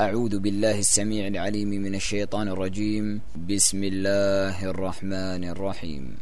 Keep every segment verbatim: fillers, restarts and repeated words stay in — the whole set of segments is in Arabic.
أعوذ بالله السميع العليم من الشيطان الرجيم. بسم الله الرحمن الرحيم.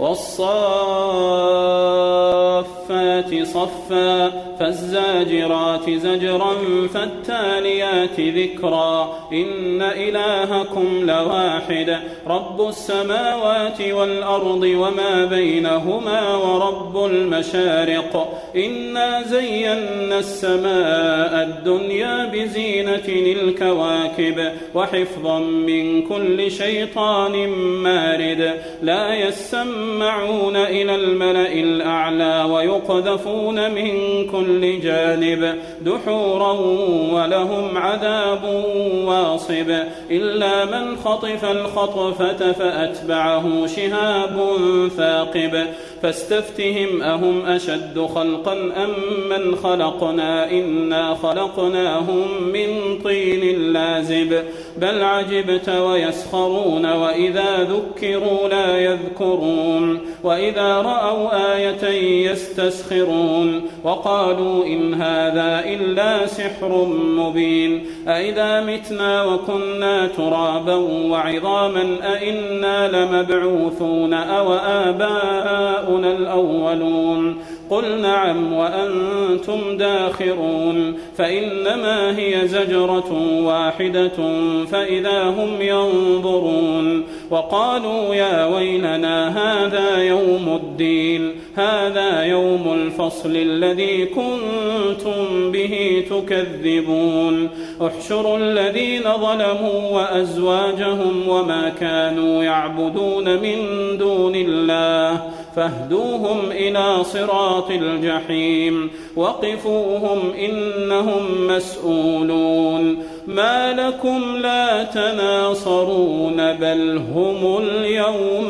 والصافات صفا فالزاجرات زجرا فالتاليات ذكرا إن إلهكم لواحد رب السماوات والأرض وما بينهما ورب المشارق إنا زينا السماء الدنيا بزينة الكواكب وحفظا من كل شيطان مارد لا يسمى يسمعون إلى الملأ الأعلى ويقذفون من كل جانب دحورا ولهم عذاب واصب إلا من خطف الخطفة فأتبعه شهاب ثاقب فاستفتهم أهم أشد خلقا أم من خلقنا إنا خلقناهم من طين لازب بل عجبت ويسخرون وإذا ذكروا لا يذكرون وإذا رأوا آية يستسخرون وقالوا إن هذا إلا سحر مبين أئذا متنا وكنا ترابا وعظاما أئنا لمبعوثون أو آباؤنا الأولون قل نعم وأنتم داخرون فإنما هي زجرة واحدة فإذا هم ينظرون وقالوا يا ويلنا هذا يوم الدين هذا يوم الفصل الذي كنتم به تكذبون احشروا الذين ظلموا وأزواجهم وما كانوا يعبدون من دون الله فاهدوهم إلى صراط الجحيم وقفوهم إنهم مسؤولون ما لكم لا تناصرون بل هم اليوم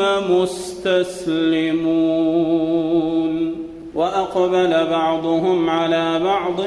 مستسلمون وأقبل بعضهم على بعض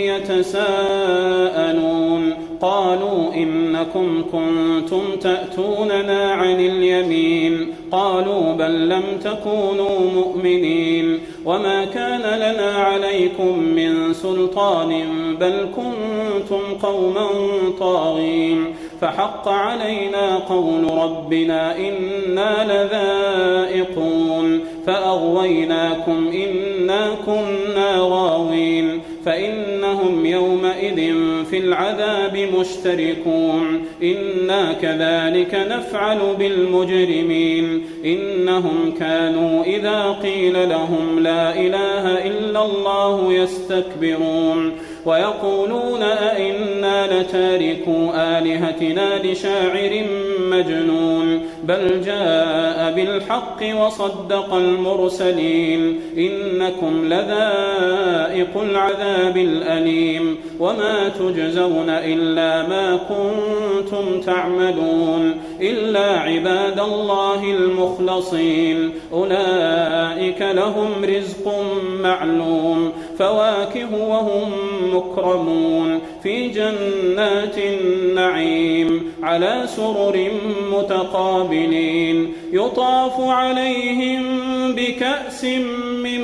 يتساءلون قالوا إنكم كنتم تأتوننا عن اليمين قالوا بل لم تكونوا مؤمنين وما كان لنا عليكم من سلطان بل كنتم قوما طاغين فحق علينا قول ربنا إنا لذائقون فأغويناكم إنا كنا غاوين فإنهم يومئذ في العذاب مشتركون إنا كذلك نفعل بالمجرمين إنهم كانوا إذا قيل لهم لا إله إلا الله يستكبرون ويقولون أئنا لتاركو آلهتنا لشاعر مجنون بل جاء بالحق وصدق المرسلين إنكم لذائق العذاب الأليم وما تجزون إلا ما كنتم تعملون إلا عباد الله المخلصين أولئك لهم رزق معلوم فواكه وهم مكرمون في جنات النعيم على سرر متقابلين يطاف عليهم بكأس من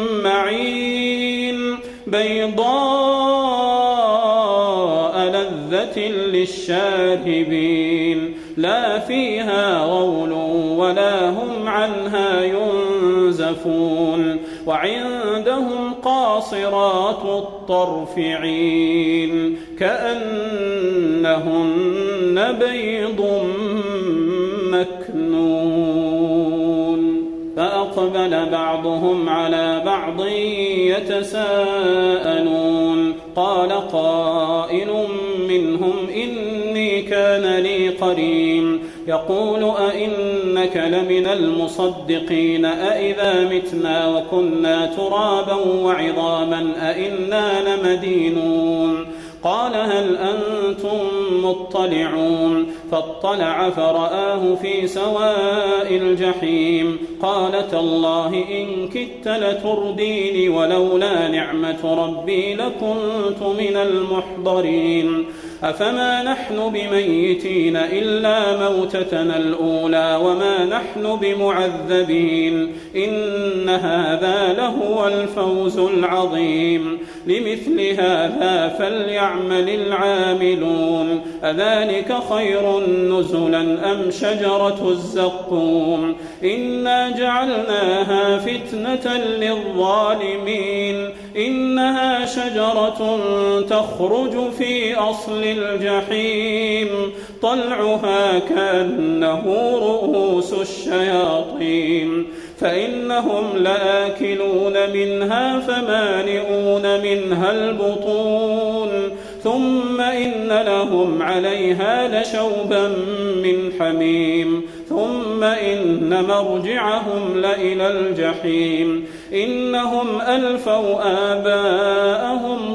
معين بيضاء لذة للشاربين لا فيها غول ولا هم عنها ينزفون وعندهم قاصرات الطرف عين كأنهن بيض مكنون فأقبل بعضهم على بعض يتساءلون قال قائل منهم إني كان لي قرين يقول أئنك لمن المصدقين أئذا متنا وكنا ترابا وعظاما أئنا لمدينون قال هل أنتم مطلعون فاطلع فرآه في سواء الجحيم قال تالله إن كدت لترديني ولولا نعمة ربي لكنت من المحضرين أفما نحن بميتين إلا موتتنا الأولى وما نحن بمعذبين إن هذا لهو الفوز العظيم لمثل هذا فليعمل العاملون أذلك خير نزلا أم شجرة الزقوم إنا جعلناها فتنة للظالمين إنها شجرة تخرج في أصل الجحيم طلعها كأنه رؤوس الشياطين فإنهم لآكلون منها فمالئون منها البطون ثم إن لهم عليها لشوبا من حميم ثم إن مرجعهم لإلى الجحيم إنهم ألفوا آباءهم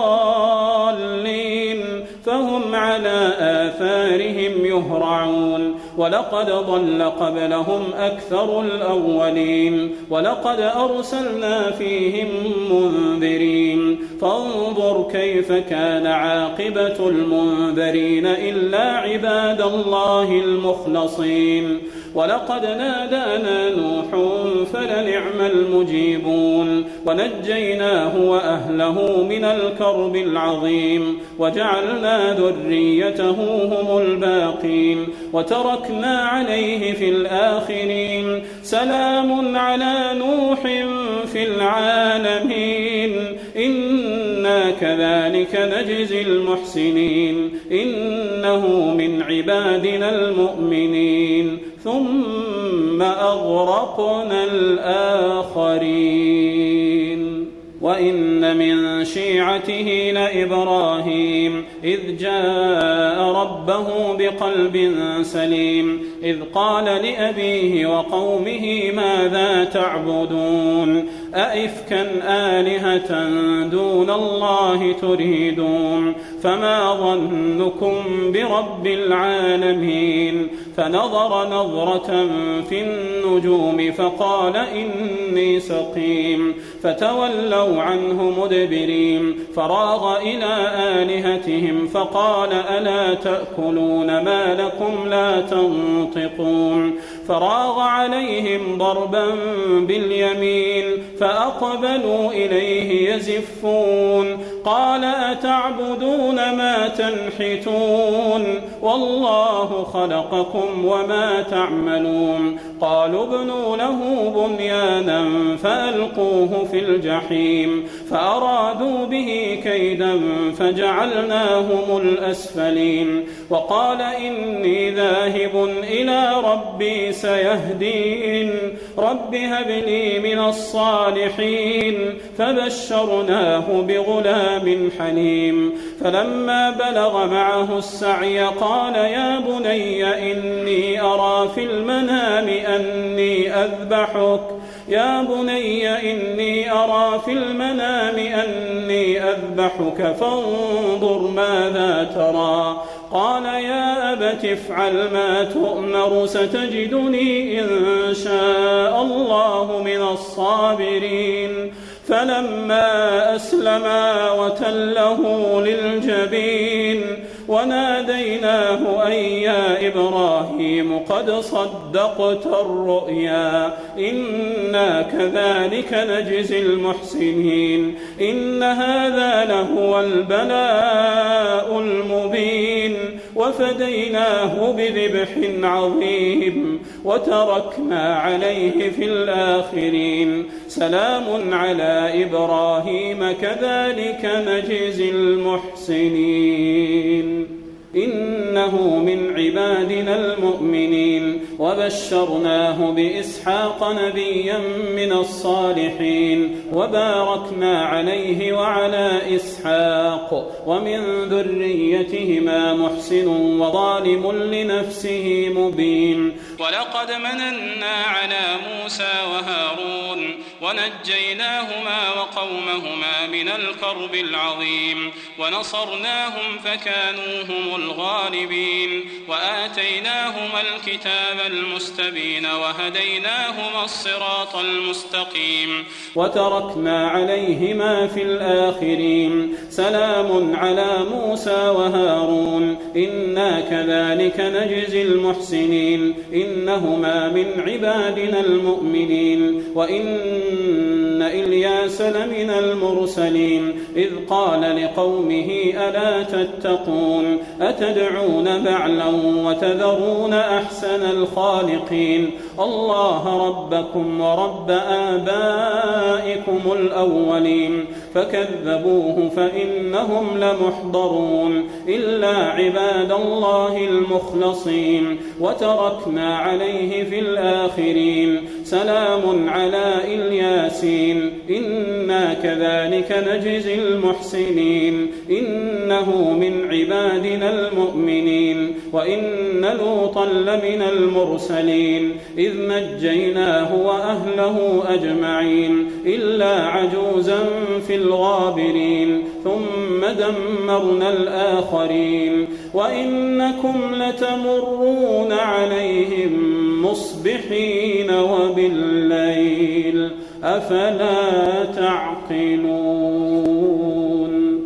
ضالين فهم على آثارهم يهرعون ولقد ضل قبلهم أكثر الأولين ولقد أرسلنا فيهم منذرين فانظر كيف كان عاقبة المنذرين إلا عباد الله المخلصين ولقد نادانا نوح فلنعم المجيبون ونجيناه وأهله من الكرب العظيم وجعلنا ذريته هم الباقين وتركنا عليه في الآخرين سلام على نوح في العالمين إنا كذلك نجزي المحسنين إنه من عبادنا المؤمنين ثم أغرقنا الآخرين وإن من شيعته لإبراهيم إذ جاء ربه بقلب سليم إذ قال لأبيه وقومه ماذا تعبدون أئفكا آلهة دون الله تريدون فما ظنكم برب العالمين فنظر نظرة في النجوم فقال إني سقيم فتولوا عنه مدبرين فراغ إلى آلهتهم فقال ألا تأكلون ما لكم لا تنطقون فراغ عليهم ضربا باليمين فأقبلوا إليه يزفون قال أتعبدون ما تنحتون والله خلقكم وما تعملون قالوا ابنوا له بنيانا فألقوه في الجحيم فأرادوا به كيدا فجعلناهم الأسفلين وقال إني ذاهب إلى ربي سيهدين رب هب لي من الصالحين فبشرناه بغلام حليم فلما بلغ معه السعي قال يا بني إني أرى في المنام أني أذبحك يا بني إني أرى في المنام أني أذبحك فانظر ماذا ترى قال يا أبت افعل ما تؤمر ستجدني إن شاء الله من الصابرين فلما أسلما وتله للجبين وناديناه أن يا إبراهيم قد صدقت الرؤيا إنا كذلك نجزي المحسنين إن هذا لهو البلاء المبين وفديناه بذبح عظيم وتركنا عليه في الآخرين سلام على إبراهيم كذلك نجزي المحسنين إنه من عبادنا المؤمنين وبشرناه بإسحاق نبيا من الصالحين وباركنا عليه وعلى إسحاق ومن ذريتهما محسن وظالم لنفسه مبين ولقد مننا على موسى وهارون ونجيناهما وقومهما من الكرب العظيم ونصرناهم فكانوا هم الغالبين وآتيناهما الكتاب المستبين وهديناهما الصراط المستقيم وتركنا عليهما في الآخرين سلام على موسى وهارون إنا كذلك نجزي المحسنين إنهما من عبادنا المؤمنين وإن إن إلياس لمن المرسلين إذ قال لقومه ألا تتقون أتدعون بعلا وتذرون أحسن الخالقين الله ربكم ورب آبائكم الأولين فكذبوه فإنهم لمحضرون إلا عباد الله المخلصين وتركنا عليه في الآخرين سلام على إلياسين إنا كذلك نجزي المحسنين إنه من عبادنا المؤمنين وإن لوطا لمن المرسلين إذ نجيناه وأهله أجمعين إلا عجوزا في الغابرين ثم دمرنا الآخرين وإنكم لتمرون عليهم مصبحين وبالليل أفلا تعقلون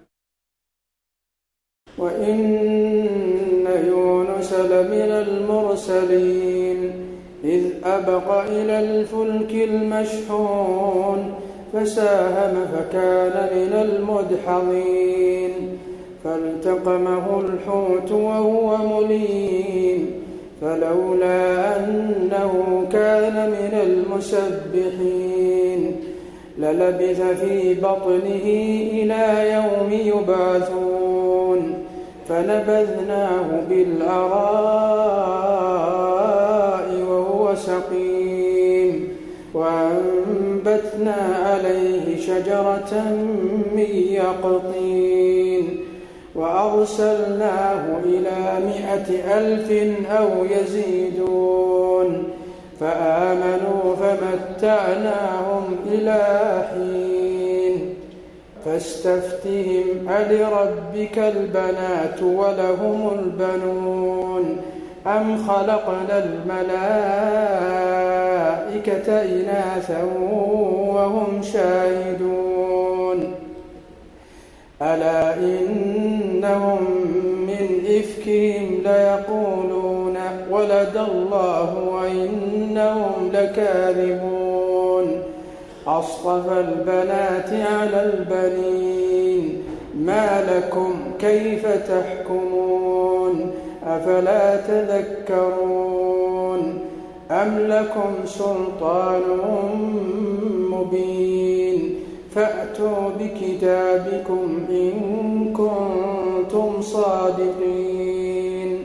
وإن يونس لمن المرسلين إذ أبق إلى الفلك المشحون فساهم فكان من المدحضين فالتقمه الحوت وهو مليم فلولا أنه كان من المسبحين للبث في بطنه إلى يوم يبعثون فنبذناه بالعراء وهو سقيم وأنبتنا عليه شجرة من يقطين وأرسلناه إلى مائة ألف أو يزيدون فآمنوا فمتعناهم إلى حين فاستفتهم ألربك البنات ولهم البنون أم خلقنا الملائكة إناثا وهم شاهدون ألا إنهم من إفكهم ليقولون ولد الله وإنهم لكاذبون أصطفى البنات على البنين ما لكم كيف تحكمون أفلا تذكرون أم لكم سلطان مبين فأتوا بكتابكم إن كنتم صادقين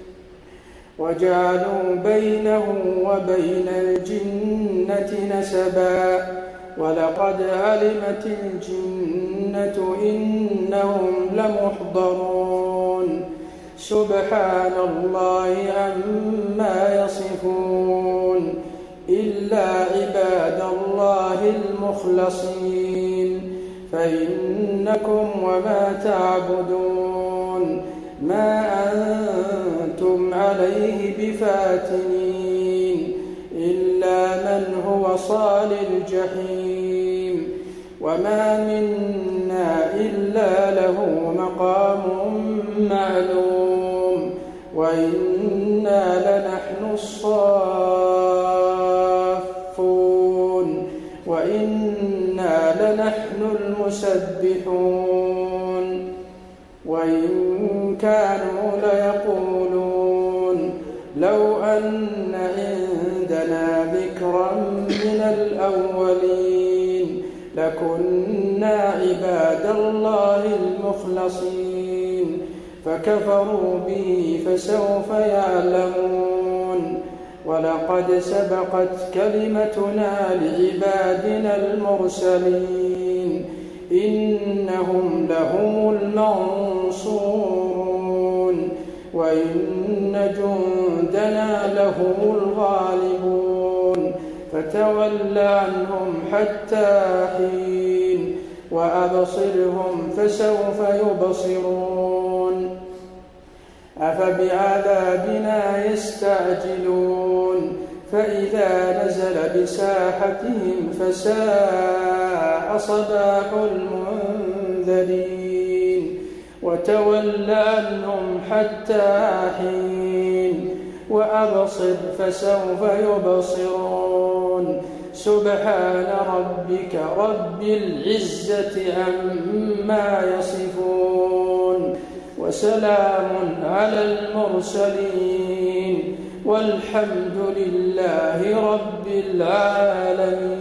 وجعلوا بينه وبين الجنة نسبا ولقد علمت الجنة إنهم لمحضرون سبحان الله عما يصفون إلا عباد الله المخلصين فإنكم وما تعبدون ما أنتم عليه بفاتنين إلا من هو صال الجحيم وما منا إلا له مقام معلوم وإنا لنحن الصافون وإنا لنحن المسبحون وإن كانوا ليقولون لو أن عندنا ذكرا من الأولين لكنا عباد الله المخلصين فكفروا به فسوف يعلمون ولقد سبقت كلمتنا لعبادنا المرسلين إنهم لهم المنصورون وإن جندنا لهم الغالبون فتول عنهم حتى حين وأبصرهم فسوف يبصرون أفبعذابنا يستعجلون فإذا نزل بساحتهم فساء صباح المنذرين وتول عنهم حتى حين وأبصر فسوف يبصرون سبحان ربك رب العزة عما يصفون وسلام على المرسلين والحمد لله رب العالمين.